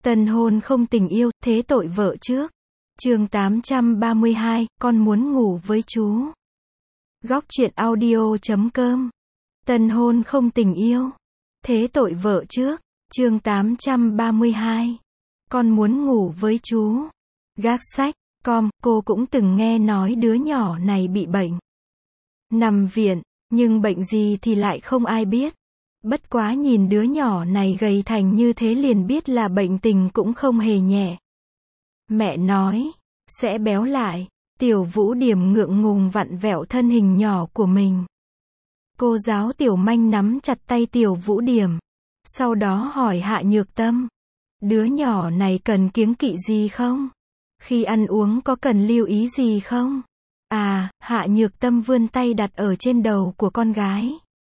Tân hôn không tình yêu, thế tội vợ trước. Chương 832, con muốn ngủ với chú. Góc truyện audio.com. Tân hôn không tình yêu, thế tội vợ trước. Chương 832. Con muốn ngủ với chú. Gác sách, cô cũng từng nghe nói đứa nhỏ này bị bệnh. Nằm viện, nhưng bệnh gì thì lại không ai biết. Bất quá nhìn đứa nhỏ này gầy thành như thế liền biết là bệnh tình cũng không hề nhẹ. Mẹ nói, sẽ béo lại. Tiểu Vũ Điểm ngượng ngùng vặn vẹo thân hình nhỏ của mình. Cô giáo Tiểu Manh nắm chặt tay Tiểu Vũ Điểm. Sau đó hỏi Hạ Nhược Tâm. Đứa nhỏ này cần kiêng kỵ gì không? Khi ăn uống có cần lưu ý gì không? Hạ Nhược Tâm vươn tay đặt ở trên đầu của con gái.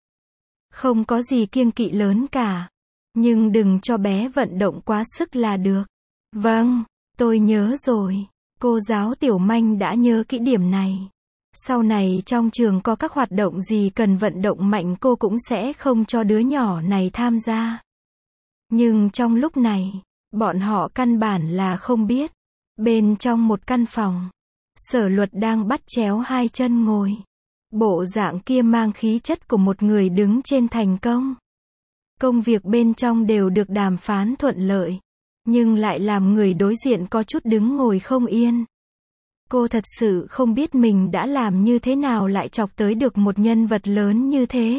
Không có gì kiêng kỵ lớn cả. Nhưng đừng cho bé vận động quá sức là được. Vâng, tôi nhớ rồi. Cô giáo Tiểu Manh đã nhớ kỹ điểm này. Sau này trong trường có các hoạt động gì cần vận động mạnh cô cũng sẽ không cho đứa nhỏ này tham gia. Nhưng trong lúc này, bọn họ căn bản là không biết. Bên trong một căn phòng, Sở Luật đang bắt chéo hai chân ngồi. Bộ dạng kia mang khí chất của một người đứng trên thành công. Công việc bên trong đều được đàm phán thuận lợi, nhưng lại làm người đối diện có chút đứng ngồi không yên. Cô thật sự không biết mình đã làm như thế nào lại chọc tới được một nhân vật lớn như thế.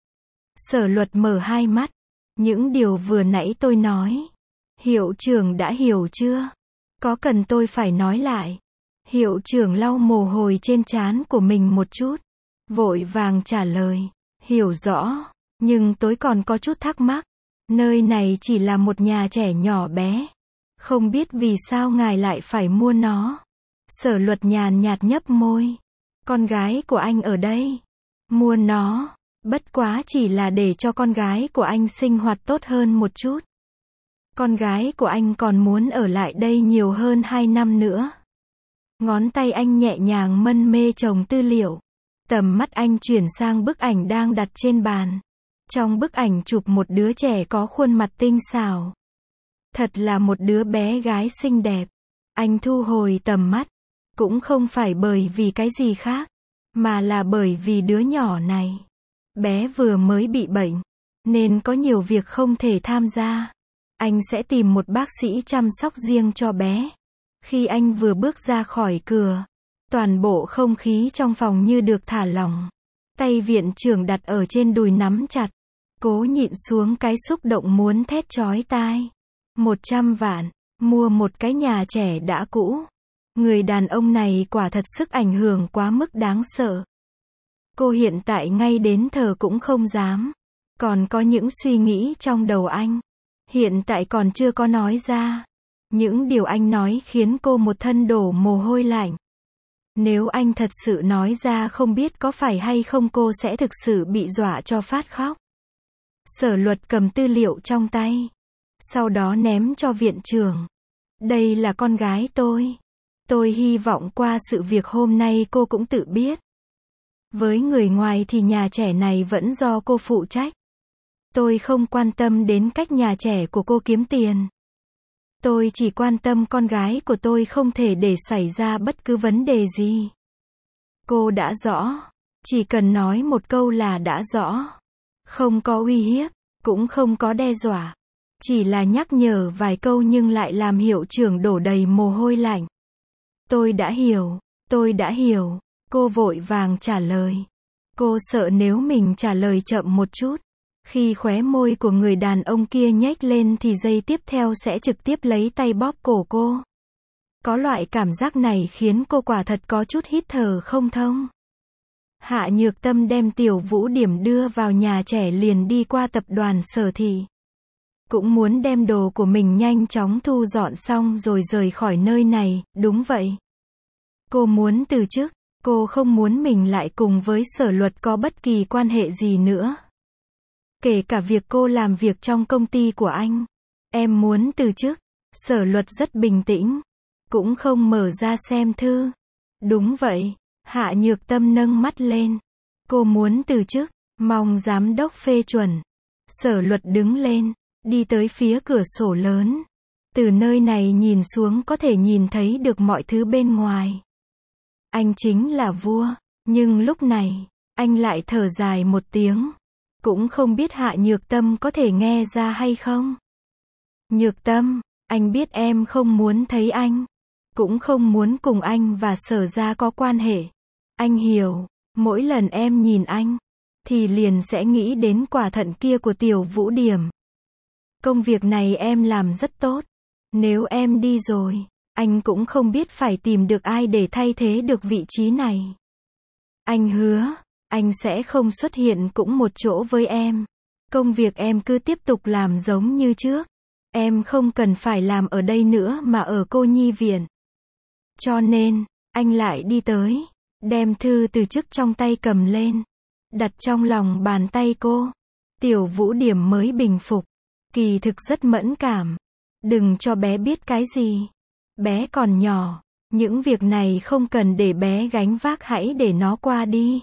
Sở Luật mở hai mắt. Những điều vừa nãy tôi nói, hiệu trưởng đã hiểu chưa? Có cần tôi phải nói lại? Hiệu trưởng lau mồ hôi trên trán của mình một chút, vội vàng trả lời, hiểu rõ, nhưng tôi còn có chút thắc mắc. Nơi này chỉ là một nhà trẻ nhỏ bé. Không biết vì sao ngài lại phải mua nó. Sở Luật nhàn nhạt nhấp môi. Con gái của anh ở đây. Mua nó, bất quá chỉ là để cho con gái của anh sinh hoạt tốt hơn một chút. Con gái của anh còn muốn ở lại đây nhiều hơn 2 năm nữa. Ngón tay anh nhẹ nhàng mân mê chồng tư liệu. Tầm mắt anh chuyển sang bức ảnh đang đặt trên bàn. Trong bức ảnh chụp một đứa trẻ có khuôn mặt tinh xảo. Thật là một đứa bé gái xinh đẹp. Anh thu hồi tầm mắt. Cũng không phải bởi vì cái gì khác, mà là bởi vì đứa nhỏ này. Bé vừa mới bị bệnh, nên có nhiều việc không thể tham gia. Anh sẽ tìm một bác sĩ chăm sóc riêng cho bé. Khi anh vừa bước ra khỏi cửa, toàn bộ không khí trong phòng như được thả lỏng. Tay viện trưởng đặt ở trên đùi nắm chặt. Cố nhịn xuống cái xúc động muốn thét chói tai. 100 vạn, mua một cái nhà trẻ đã cũ. Người đàn ông này quả thật sức ảnh hưởng quá mức đáng sợ. Cô hiện tại ngay đến thở cũng không dám. Còn có những suy nghĩ trong đầu anh. Hiện tại còn chưa có nói ra. Những điều anh nói khiến cô một thân đổ mồ hôi lạnh. Nếu anh thật sự nói ra không biết có phải hay không cô sẽ thực sự bị dọa cho phát khóc. Sở Luật cầm tư liệu trong tay. Sau đó ném cho viện trưởng. Đây là con gái tôi. Tôi hy vọng qua sự việc hôm nay cô cũng tự biết. Với người ngoài thì nhà trẻ này vẫn do cô phụ trách. Tôi không quan tâm đến cách nhà trẻ của cô kiếm tiền. Tôi chỉ quan tâm con gái của tôi không thể để xảy ra bất cứ vấn đề gì. Cô đã rõ. Chỉ cần nói một câu là đã rõ. Không có uy hiếp, cũng không có đe dọa. Chỉ là nhắc nhở vài câu nhưng lại làm hiệu trưởng đổ đầy mồ hôi lạnh. Tôi đã hiểu, cô vội vàng trả lời. Cô sợ nếu mình trả lời chậm một chút, khi khóe môi của người đàn ông kia nhếch lên thì giây tiếp theo sẽ trực tiếp lấy tay bóp cổ cô. Có loại cảm giác này khiến cô quả thật có chút hít thở không thông. Hạ Nhược Tâm đem Tiểu Vũ Điểm đưa vào nhà trẻ liền đi qua tập đoàn Sở Thị. Cũng muốn đem đồ của mình nhanh chóng thu dọn xong rồi rời khỏi nơi này, đúng vậy. Cô muốn từ chức, cô không muốn mình lại cùng với Sở Luật có bất kỳ quan hệ gì nữa. Kể cả việc cô làm việc trong công ty của anh. Em muốn từ chức. Sở Luật rất bình tĩnh. Cũng không mở ra xem thư. Đúng vậy. Hạ Nhược Tâm nâng mắt lên. Cô muốn từ chức, mong giám đốc phê chuẩn. Sở Luật đứng lên, đi tới phía cửa sổ lớn. Từ nơi này nhìn xuống có thể nhìn thấy được mọi thứ bên ngoài. Anh chính là vua, nhưng lúc này, anh lại thở dài một tiếng. Cũng không biết Hạ Nhược Tâm có thể nghe ra hay không. Nhược Tâm, anh biết em không muốn thấy anh. Cũng không muốn cùng anh và Sở Gia có quan hệ. Anh hiểu, mỗi lần em nhìn anh, thì liền sẽ nghĩ đến quả thận kia của Tiểu Vũ Điểm. Công việc này em làm rất tốt. Nếu em đi rồi, anh cũng không biết phải tìm được ai để thay thế được vị trí này. Anh hứa, anh sẽ không xuất hiện cũng một chỗ với em. Công việc em cứ tiếp tục làm giống như trước. Em không cần phải làm ở đây nữa mà ở cô nhi viện. Cho nên, anh lại đi tới, đem thư từ chức trong tay cầm lên, đặt trong lòng bàn tay cô. Tiểu Vũ Điểm mới bình phục, kỳ thực rất mẫn cảm. Đừng cho bé biết cái gì. Bé còn nhỏ, những việc này không cần để bé gánh vác, hãy để nó qua đi.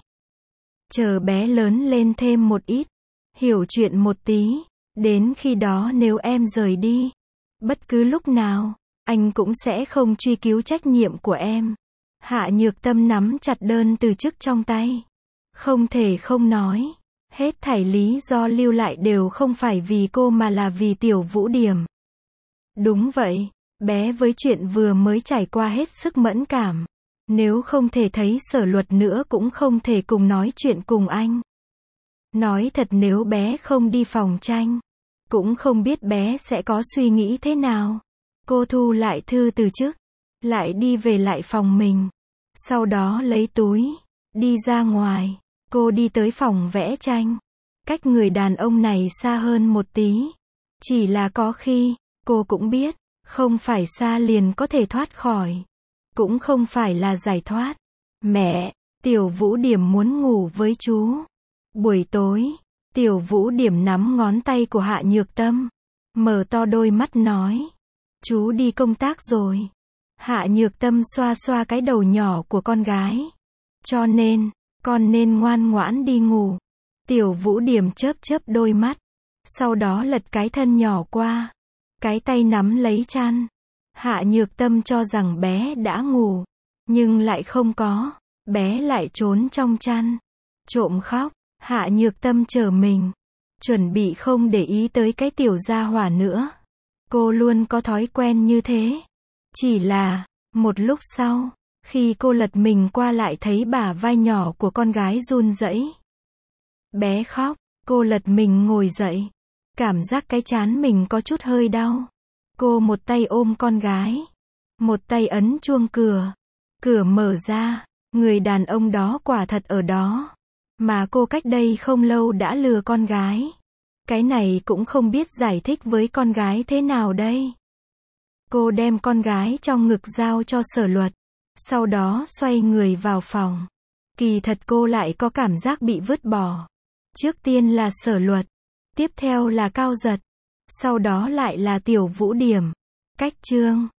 Chờ bé lớn lên thêm một ít, hiểu chuyện một tí, đến khi đó nếu em rời đi, bất cứ lúc nào, anh cũng sẽ không truy cứu trách nhiệm của em. Hạ Nhược Tâm nắm chặt đơn từ chức trong tay. Không thể không nói, hết thảy lý do lưu lại đều không phải vì cô mà là vì Tiểu Vũ Điểm. Đúng vậy, bé với chuyện vừa mới trải qua hết sức mẫn cảm. Nếu không thể thấy Sở Luật nữa cũng không thể cùng nói chuyện cùng anh. Nói thật, nếu bé không đi phòng tranh, cũng không biết bé sẽ có suy nghĩ thế nào. Cô thu lại thư từ chức, lại đi về lại phòng mình. Sau đó lấy túi, đi ra ngoài. Cô đi tới phòng vẽ tranh. Cách người đàn ông này xa hơn một tí. Chỉ là có khi, cô cũng biết, không phải xa liền có thể thoát khỏi. Cũng không phải là giải thoát. Mẹ, Tiểu Vũ Điểm muốn ngủ với chú. Buổi tối, Tiểu Vũ Điểm nắm ngón tay của Hạ Nhược Tâm, mở to đôi mắt nói. Chú đi công tác rồi. Hạ Nhược Tâm xoa xoa cái đầu nhỏ của con gái. Cho nên, con nên ngoan ngoãn đi ngủ. Tiểu Vũ Điểm chớp chớp đôi mắt. Sau đó lật cái thân nhỏ qua. Cái tay nắm lấy chăn. Hạ Nhược Tâm cho rằng bé đã ngủ. Nhưng lại không có. Bé lại trốn trong chăn. Trộm khóc. Hạ Nhược Tâm chờ mình. Chuẩn bị không để ý tới cái tiểu gia hỏa nữa. Cô luôn có thói quen như thế. Chỉ là, một lúc sau, khi cô lật mình qua lại thấy bả vai nhỏ của con gái run rẩy. Bé khóc, cô lật mình ngồi dậy. Cảm giác cái trán mình có chút hơi đau. Cô một tay ôm con gái, một tay ấn chuông cửa. Cửa mở ra, người đàn ông đó quả thật ở đó. Mà cô cách đây không lâu đã lừa con gái. Cái này cũng không biết giải thích với con gái thế nào đây. Cô đem con gái trong ngực giao cho Sở Luật. Sau đó xoay người vào phòng. Kỳ thật cô lại có cảm giác bị vứt bỏ. Trước tiên là Sở Luật. Tiếp theo là Cao Giật. Sau đó lại là Tiểu Vũ Điểm. Cách chương